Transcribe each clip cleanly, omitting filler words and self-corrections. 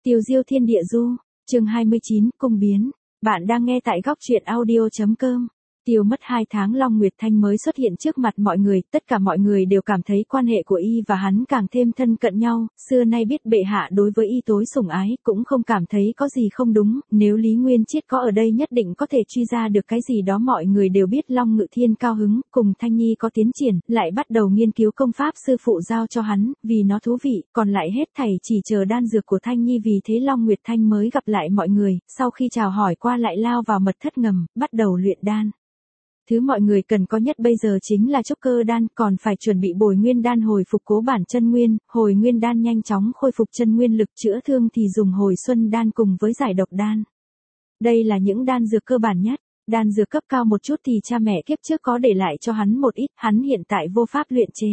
Tiêu diêu thiên địa du, chương 29, cung biến. Bạn đang nghe tại góc truyện audio.com. Tiêu mất 2 tháng Long Nguyệt Thanh mới xuất hiện trước mặt mọi người, tất cả mọi người đều cảm thấy quan hệ của y và hắn càng thêm thân cận nhau, xưa nay biết bệ hạ đối với y tối sủng ái, cũng không cảm thấy có gì không đúng, nếu Lý Nguyên Chiết có ở đây nhất định có thể truy ra được cái gì đó. Mọi người đều biết Long Ngự Thiên cao hứng, cùng Thanh Nhi có tiến triển, lại bắt đầu nghiên cứu công pháp sư phụ giao cho hắn, vì nó thú vị, còn lại hết thảy chỉ chờ đan dược của Thanh Nhi. Vì thế Long Nguyệt Thanh mới gặp lại mọi người, sau khi chào hỏi qua lại lao vào mật thất ngầm, bắt đầu luyện đan. Thứ mọi người cần có nhất bây giờ chính là trúc cơ đan, còn phải chuẩn bị bồi nguyên đan hồi phục cố bản chân nguyên, hồi nguyên đan nhanh chóng khôi phục chân nguyên lực, chữa thương thì dùng hồi xuân đan cùng với giải độc đan. Đây là những đan dược cơ bản nhất. Đan dược cấp cao một chút thì cha mẹ kiếp trước có để lại cho hắn một ít, hắn hiện tại vô pháp luyện chế.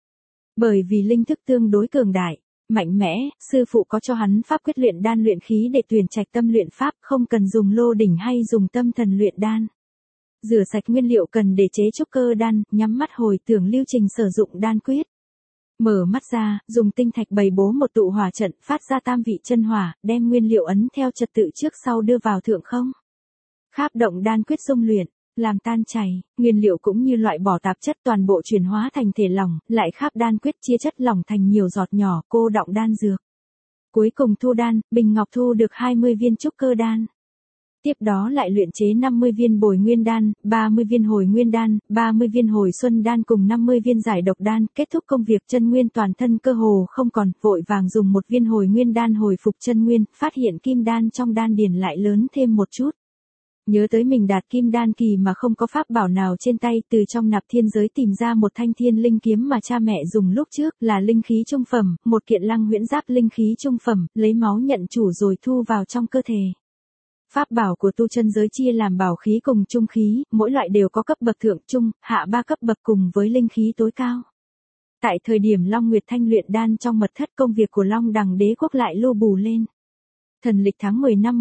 Bởi vì linh thức tương đối cường đại, mạnh mẽ, sư phụ có cho hắn pháp quyết luyện đan luyện khí để tuyển trạch tâm luyện pháp, không cần dùng lô đỉnh hay dùng tâm thần luyện đan. Rửa sạch nguyên liệu cần để chế trúc cơ đan, nhắm mắt hồi tưởng lưu trình sử dụng đan quyết. Mở mắt ra, dùng tinh thạch bày bố một tụ hỏa trận, phát ra tam vị chân hỏa, đem nguyên liệu ấn theo trật tự trước sau đưa vào thượng không. Kháp động đan quyết dung luyện, làm tan chảy, nguyên liệu cũng như loại bỏ tạp chất toàn bộ chuyển hóa thành thể lỏng, lại kháp đan quyết chia chất lỏng thành nhiều giọt nhỏ, cô đọng đan dược. Cuối cùng thu đan, Bình Ngọc thu được 20 viên trúc cơ đan. Tiếp đó lại luyện chế 50 viên bồi nguyên đan, 30 viên hồi nguyên đan, 30 viên hồi xuân đan cùng 50 viên giải độc đan, kết thúc công việc chân nguyên toàn thân cơ hồ không còn, vội vàng dùng một viên hồi nguyên đan hồi phục chân nguyên, phát hiện kim đan trong đan điền lại lớn thêm một chút. Nhớ tới mình đạt kim đan kỳ mà không có pháp bảo nào trên tay, từ trong nạp thiên giới tìm ra một thanh thiên linh kiếm mà cha mẹ dùng lúc trước, là linh khí trung phẩm, một kiện lăng huyễn giáp linh khí trung phẩm, lấy máu nhận chủ rồi thu vào trong cơ thể. Pháp bảo của tu chân giới chia làm bảo khí cùng trung khí, mỗi loại đều có cấp bậc thượng, trung, hạ 3 cấp bậc cùng với linh khí tối cao. Tại thời điểm Long Nguyệt Thanh luyện đan trong mật thất, công việc của Long Đằng Đế quốc lại lưu bù lên. Thần lịch tháng 10 năm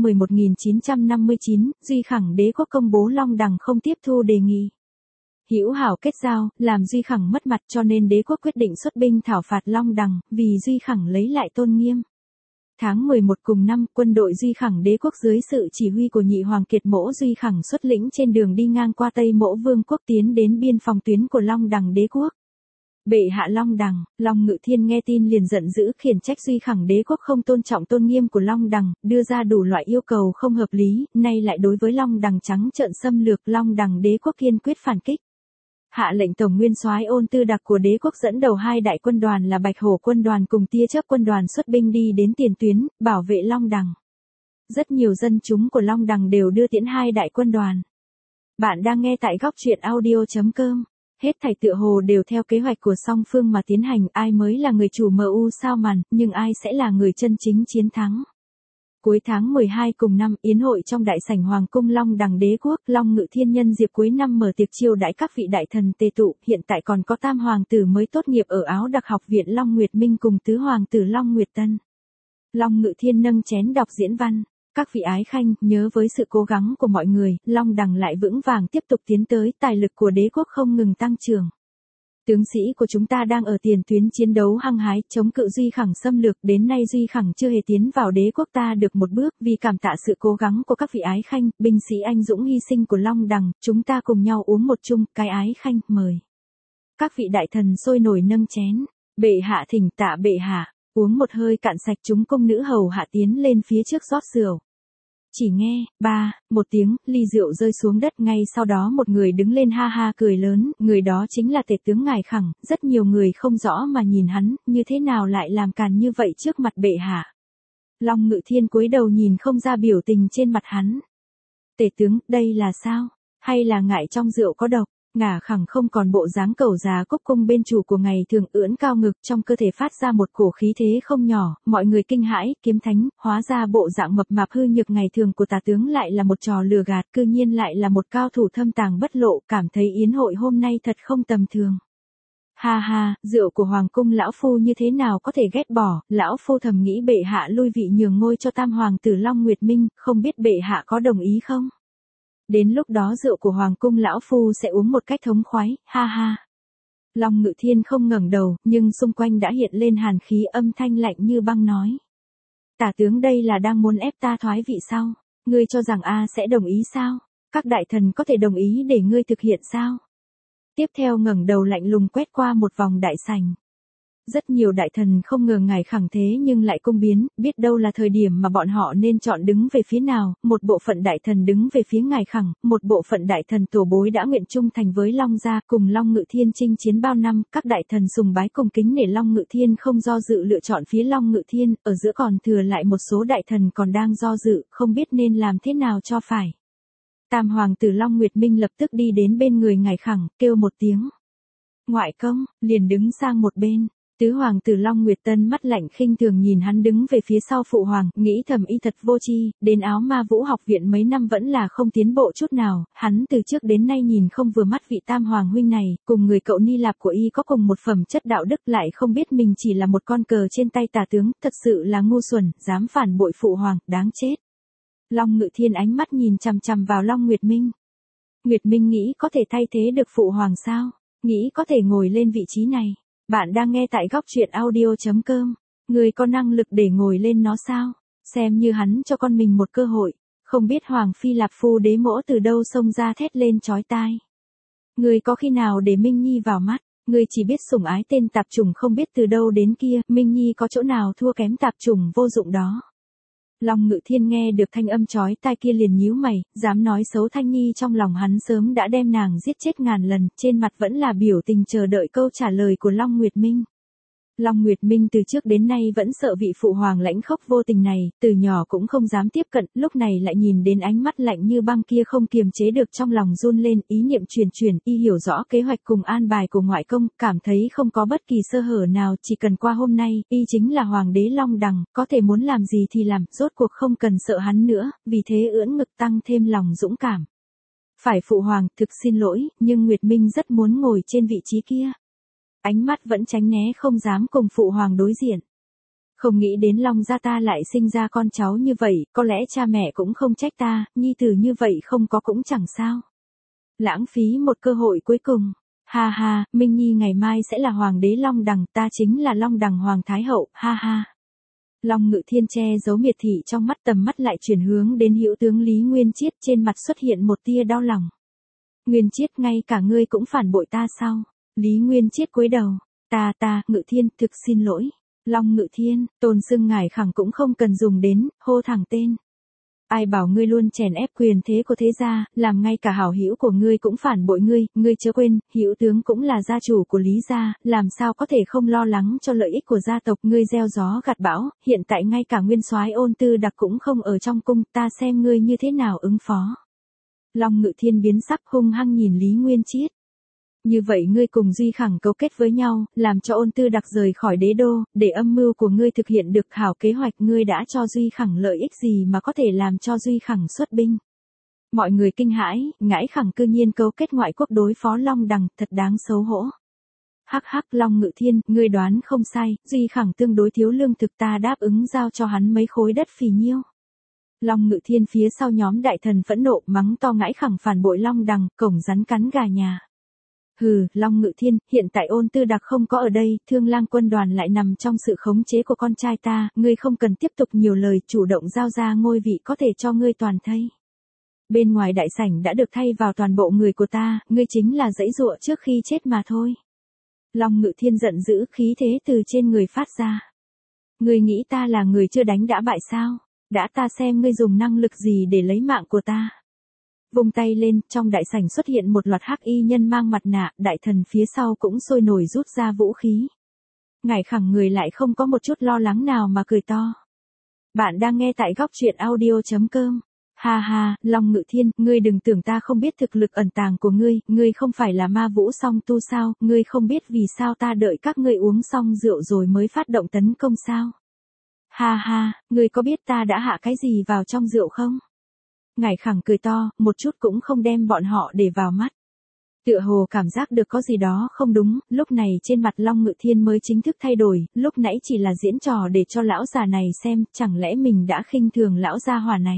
1959, Duy Khẳng Đế quốc công bố Long Đằng không tiếp thu đề nghị hữu hảo kết giao, làm Duy Khẳng mất mặt, cho nên đế quốc quyết định xuất binh thảo phạt Long Đằng, vì Duy Khẳng lấy lại tôn nghiêm. Tháng 11 cùng năm, quân đội Duy Khẳng Đế quốc dưới sự chỉ huy của nhị hoàng Kiệt Mỗ Duy Khẳng xuất lĩnh trên đường đi ngang qua Tây Mỗ Vương quốc tiến đến biên phòng tuyến của Long Đằng Đế quốc. Bệ hạ Long Đằng, Long Ngự Thiên nghe tin liền giận dữ, khiển trách Duy Khẳng Đế quốc không tôn trọng tôn nghiêm của Long Đằng, đưa ra đủ loại yêu cầu không hợp lý, nay lại đối với Long Đằng trắng trợn xâm lược. Long Đằng Đế quốc kiên quyết phản kích. Hạ lệnh tổng nguyên soái Ôn Tư Đặc của đế quốc dẫn đầu 2 đại quân đoàn là Bạch Hổ quân đoàn cùng Tia Chớp quân đoàn xuất binh đi đến tiền tuyến, bảo vệ Long Đằng. Rất nhiều dân chúng của Long Đằng đều đưa tiễn 2 đại quân đoàn. Bạn đang nghe tại góc truyện audio.com. Hết thảy tựa hồ đều theo kế hoạch của song phương mà tiến hành, ai mới là người chủ MU sao màn, nhưng ai sẽ là người chân chính chiến thắng. Cuối tháng 12 cùng năm, yến hội trong đại sảnh Hoàng cung Long Đằng Đế quốc, Long Ngự Thiên nhân dịp cuối năm mở tiệc chiêu đãi các vị đại thần tề tụ, hiện tại còn có tam hoàng tử mới tốt nghiệp ở Áo Đặc học viện Long Nguyệt Minh cùng tứ hoàng tử Long Nguyệt Tân. Long Ngự Thiên nâng chén đọc diễn văn, các vị ái khanh, nhớ với sự cố gắng của mọi người, Long Đằng lại vững vàng tiếp tục tiến tới, tài lực của đế quốc không ngừng tăng trưởng. Tướng sĩ của chúng ta đang ở tiền tuyến chiến đấu hăng hái, chống cự Duy Khẳng xâm lược, đến nay Duy Khẳng chưa hề tiến vào đế quốc ta được một bước, vì cảm tạ sự cố gắng của các vị ái khanh, binh sĩ anh dũng hy sinh của Long Đằng, chúng ta cùng nhau uống một chung, cái ái khanh, mời. Các vị đại thần sôi nổi nâng chén, bệ hạ thỉnh tạ bệ hạ, uống một hơi cạn sạch, chúng công nữ hầu hạ tiến lên phía trước rót rượu. Chỉ nghe, một tiếng, ly rượu rơi xuống đất, ngay sau đó một người đứng lên ha ha cười lớn, người đó chính là tể tướng Ngải Khẳng, rất nhiều người không rõ mà nhìn hắn, như thế nào lại làm càn như vậy trước mặt bệ hạ. Long Ngự Thiên cúi đầu nhìn không ra biểu tình trên mặt hắn. Tể tướng, đây là sao? Hay là ngại trong rượu có độc? Ngả Khẳng không còn bộ dáng cẩu già cúc cung bên chủ của ngày thường, ưỡn cao ngực, trong cơ thể phát ra một cổ khí thế không nhỏ, mọi người kinh hãi, kiếm thánh, hóa ra bộ dạng mập mạp hư nhược ngày thường của tả tướng lại là một trò lừa gạt, cư nhiên lại là một cao thủ thâm tàng bất lộ, cảm thấy yến hội hôm nay thật không tầm thường. Ha ha, rượu của hoàng cung lão phu như thế nào có thể ghét bỏ, lão phu thầm nghĩ bệ hạ lui vị nhường ngôi cho tam hoàng tử Long Nguyệt Minh, không biết bệ hạ có đồng ý không? Đến lúc đó rượu của hoàng cung lão phu sẽ uống một cách thống khoái, ha ha. Long Ngự Thiên không ngẩng đầu, nhưng xung quanh đã hiện lên hàn khí, âm thanh lạnh như băng nói. Tả tướng đây là đang muốn ép ta thoái vị sao? Ngươi cho rằng A sẽ đồng ý sao? Các đại thần có thể đồng ý để ngươi thực hiện sao? Tiếp theo ngẩng đầu lạnh lùng quét qua một vòng đại sảnh. Rất nhiều đại thần không ngờ ngài khẳng thế nhưng lại cung biến, biết đâu là thời điểm mà bọn họ nên chọn đứng về phía nào, một bộ phận đại thần đứng về phía ngài khẳng, một bộ phận đại thần tổ bối đã nguyện trung thành với Long gia, cùng Long Ngự Thiên chinh chiến bao năm, các đại thần sùng bái cùng kính nể Long Ngự Thiên không do dự lựa chọn phía Long Ngự Thiên, ở giữa còn thừa lại một số đại thần còn đang do dự, không biết nên làm thế nào cho phải. Tam hoàng tử Long Nguyệt Minh lập tức đi đến bên người ngài khẳng, kêu một tiếng. Ngoại công, liền đứng sang một bên. Tứ hoàng tử Long Nguyệt Tân mắt lạnh khinh thường nhìn hắn đứng về phía sau phụ hoàng, nghĩ thầm y thật vô tri, đến áo ma vũ học viện mấy năm vẫn là không tiến bộ chút nào, hắn từ trước đến nay nhìn không vừa mắt vị tam hoàng huynh này, cùng người cậu ni lạp của y có cùng một phẩm chất đạo đức lại không biết mình chỉ là một con cờ trên tay tả tướng, thật sự là ngu xuẩn, dám phản bội phụ hoàng, đáng chết. Long Ngự Thiên ánh mắt nhìn chằm chằm vào Long Nguyệt Minh. Nguyệt Minh nghĩ có thể thay thế được phụ hoàng sao? Nghĩ có thể ngồi lên vị trí này. Bạn đang nghe tại góc truyện audio.com. Người có năng lực để ngồi lên nó sao? Xem như hắn cho con mình một cơ hội. Không biết Hoàng Phi Lạp Phu Đế mỗ từ đâu xông ra thét lên chói tai. Người có khi nào để Minh Nhi vào mắt? Người chỉ biết sủng ái tên tạp chủng không biết từ đâu đến kia. Minh Nhi có chỗ nào thua kém tạp chủng vô dụng đó? Long Ngự Thiên nghe được thanh âm chói tai kia liền nhíu mày, dám nói xấu Thanh Nhi trong lòng hắn sớm đã đem nàng giết chết ngàn lần, trên mặt vẫn là biểu tình chờ đợi câu trả lời của Long Nguyệt Minh. Long Nguyệt Minh từ trước đến nay vẫn sợ vị phụ hoàng lãnh khốc vô tình này, từ nhỏ cũng không dám tiếp cận, lúc này lại nhìn đến ánh mắt lạnh như băng kia không kiềm chế được trong lòng run lên, ý niệm chuyển, y hiểu rõ kế hoạch cùng an bài của ngoại công, cảm thấy không có bất kỳ sơ hở nào, chỉ cần qua hôm nay, y chính là hoàng đế Long Đằng, có thể muốn làm gì thì làm, rốt cuộc không cần sợ hắn nữa, vì thế ưỡn ngực tăng thêm lòng dũng cảm. Phải phụ hoàng, thực xin lỗi, nhưng Nguyệt Minh rất muốn ngồi trên vị trí kia. Ánh mắt vẫn tránh né không dám cùng phụ hoàng đối diện. Không nghĩ đến Long gia ta lại sinh ra con cháu như vậy, có lẽ cha mẹ cũng không trách ta, nhi tử như vậy không có cũng chẳng sao. Lãng phí một cơ hội cuối cùng. Ha ha, Minh Nhi ngày mai sẽ là hoàng đế Long Đằng, ta chính là Long Đằng hoàng thái hậu, ha ha. Long Ngự Thiên che giấu miệt thị trong mắt, tầm mắt lại chuyển hướng đến hữu tướng Lý Nguyên Chiết, trên mặt xuất hiện một tia đau lòng. Nguyên Chiết, ngay cả ngươi cũng phản bội ta sao? Lý Nguyên Chiết cúi đầu, ta, Ngự Thiên, thực xin lỗi. Long Ngự Thiên, tôn xưng ngài khẳng cũng không cần dùng đến, hô thẳng tên. Ai bảo ngươi luôn chèn ép quyền thế của thế gia, làm ngay cả hảo hữu của ngươi cũng phản bội ngươi chớ quên, hữu tướng cũng là gia chủ của Lý gia, làm sao có thể không lo lắng cho lợi ích của gia tộc, ngươi gieo gió gặt bão, hiện tại ngay cả nguyên soái Ôn Tư Đặc cũng không ở trong cung, ta xem ngươi như thế nào ứng phó. Long Ngự Thiên biến sắc hung hăng nhìn Lý Nguyên Chiết. Như vậy ngươi cùng Duy Khẳng cấu kết với nhau, làm cho Ôn Tư Đặc rời khỏi đế đô, để âm mưu của ngươi thực hiện được hảo kế hoạch, ngươi đã cho Duy Khẳng lợi ích gì mà có thể làm cho Duy Khẳng xuất binh. Mọi người kinh hãi, Ngãi Khẳng cư nhiên cấu kết ngoại quốc đối phó Long Đằng, thật đáng xấu hổ. Hắc hắc, Long Ngự Thiên, ngươi đoán không sai, Duy Khẳng tương đối thiếu lương thực, ta đáp ứng giao cho hắn mấy khối đất phì nhiêu. Long Ngự Thiên phía sau nhóm đại thần phẫn nộ mắng to Ngãi Khẳng phản bội Long Đằng, cổng rắn cắn gà nhà. Hừ, Long Ngự Thiên, hiện tại Ôn Tư Đặc không có ở đây, Thương Lang quân đoàn lại nằm trong sự khống chế của con trai ta, ngươi không cần tiếp tục nhiều lời, chủ động giao ra ngôi vị có thể cho ngươi toàn thây. Bên ngoài đại sảnh đã được thay vào toàn bộ người của ta, ngươi chính là giãy giụa trước khi chết mà thôi. Long Ngự Thiên giận dữ, khí thế từ trên người phát ra. Ngươi nghĩ ta là người chưa đánh đã bại sao? Đã ta xem ngươi dùng năng lực gì để lấy mạng của ta. Vung tay lên, trong đại sảnh xuất hiện một loạt hắc y nhân mang mặt nạ, đại thần phía sau cũng sôi nổi rút ra vũ khí. Ngải Khẳng người lại không có một chút lo lắng nào mà cười to. Bạn đang nghe tại góc truyện audio.com. Ha ha, Long Ngự Thiên, ngươi đừng tưởng ta không biết thực lực ẩn tàng của ngươi không phải là ma vũ song tu sao, ngươi không biết vì sao ta đợi các ngươi uống xong rượu rồi mới phát động tấn công sao. Ha ha, ngươi có biết ta đã hạ cái gì vào trong rượu không? Ngải Khẳng cười to, một chút cũng không đem bọn họ để vào mắt. Tựa hồ cảm giác được có gì đó không đúng, lúc này trên mặt Long Ngự Thiên mới chính thức thay đổi, lúc nãy chỉ là diễn trò để cho lão già này xem, chẳng lẽ mình đã khinh thường lão gia hỏa này.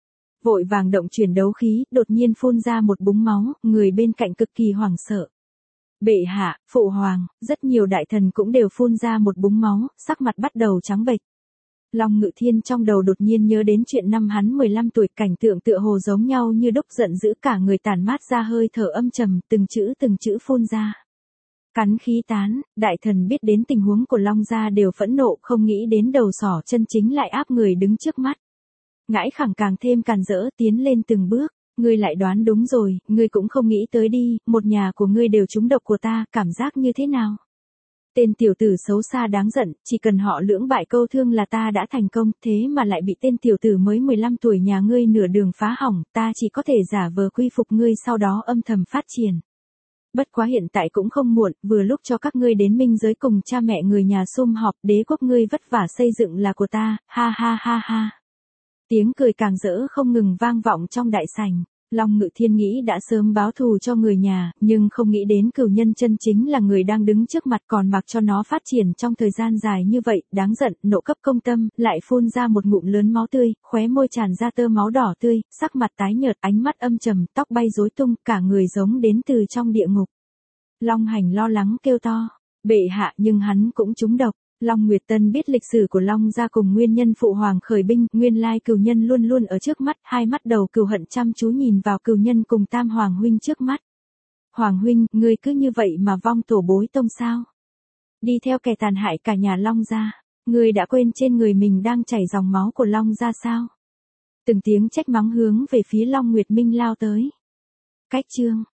Vội vàng động chuyển đấu khí, đột nhiên phun ra một búng máu, người bên cạnh cực kỳ hoảng sợ. Bệ hạ, phụ hoàng, rất nhiều đại thần cũng đều phun ra một búng máu, sắc mặt bắt đầu trắng bệch. Long Ngự Thiên trong đầu đột nhiên nhớ đến chuyện năm hắn 15 tuổi, cảnh tượng tựa hồ giống nhau như đúc, giận dữ cả người tản mát ra hơi thở âm trầm, từng chữ phun ra. Cắn khí tán, đại thần biết đến tình huống của Long gia đều phẫn nộ, không nghĩ đến đầu sỏ chân chính lại áp người đứng trước mắt. Ngãi Khẳng càng thêm càn rỡ, tiến lên từng bước. Ngươi lại đoán đúng rồi, ngươi cũng không nghĩ tới đi, một nhà của ngươi đều trúng độc của ta, cảm giác như thế nào? Tên tiểu tử xấu xa đáng giận, chỉ cần họ lưỡng bại câu thương là ta đã thành công, thế mà lại bị tên tiểu tử mới 15 tuổi nhà ngươi nửa đường phá hỏng, ta chỉ có thể giả vờ quy phục ngươi sau đó âm thầm phát triển. Bất quá hiện tại cũng không muộn, vừa lúc cho các ngươi đến minh giới cùng cha mẹ người nhà sum họp, đế quốc ngươi vất vả xây dựng là của ta, ha ha ha ha. Tiếng cười càng rỡ không ngừng vang vọng trong đại sảnh. Long Ngự Thiên nghĩ đã sớm báo thù cho người nhà, nhưng không nghĩ đến cửu nhân chân chính là người đang đứng trước mặt, còn mặc cho nó phát triển trong thời gian dài như vậy, đáng giận, nộ cấp công tâm, lại phun ra một ngụm lớn máu tươi, khóe môi tràn ra tơ máu đỏ tươi, sắc mặt tái nhợt, ánh mắt âm trầm, tóc bay rối tung, cả người giống đến từ trong địa ngục. Long Hành lo lắng kêu to, bệ hạ, nhưng hắn cũng trúng độc. Long Nguyệt Tân biết lịch sử của Long gia cùng nguyên nhân phụ hoàng khởi binh, nguyên lai cửu nhân luôn luôn ở trước mắt, hai mắt đầu cừu hận chăm chú nhìn vào cửu nhân cùng Tam Hoàng huynh trước mắt. Hoàng huynh, ngươi cứ như vậy mà vong tổ bối tông sao? Đi theo kẻ tàn hại cả nhà Long gia, ngươi đã quên trên người mình đang chảy dòng máu của Long gia sao? Từng tiếng trách mắng hướng về phía Long Nguyệt Minh lao tới. Cách chương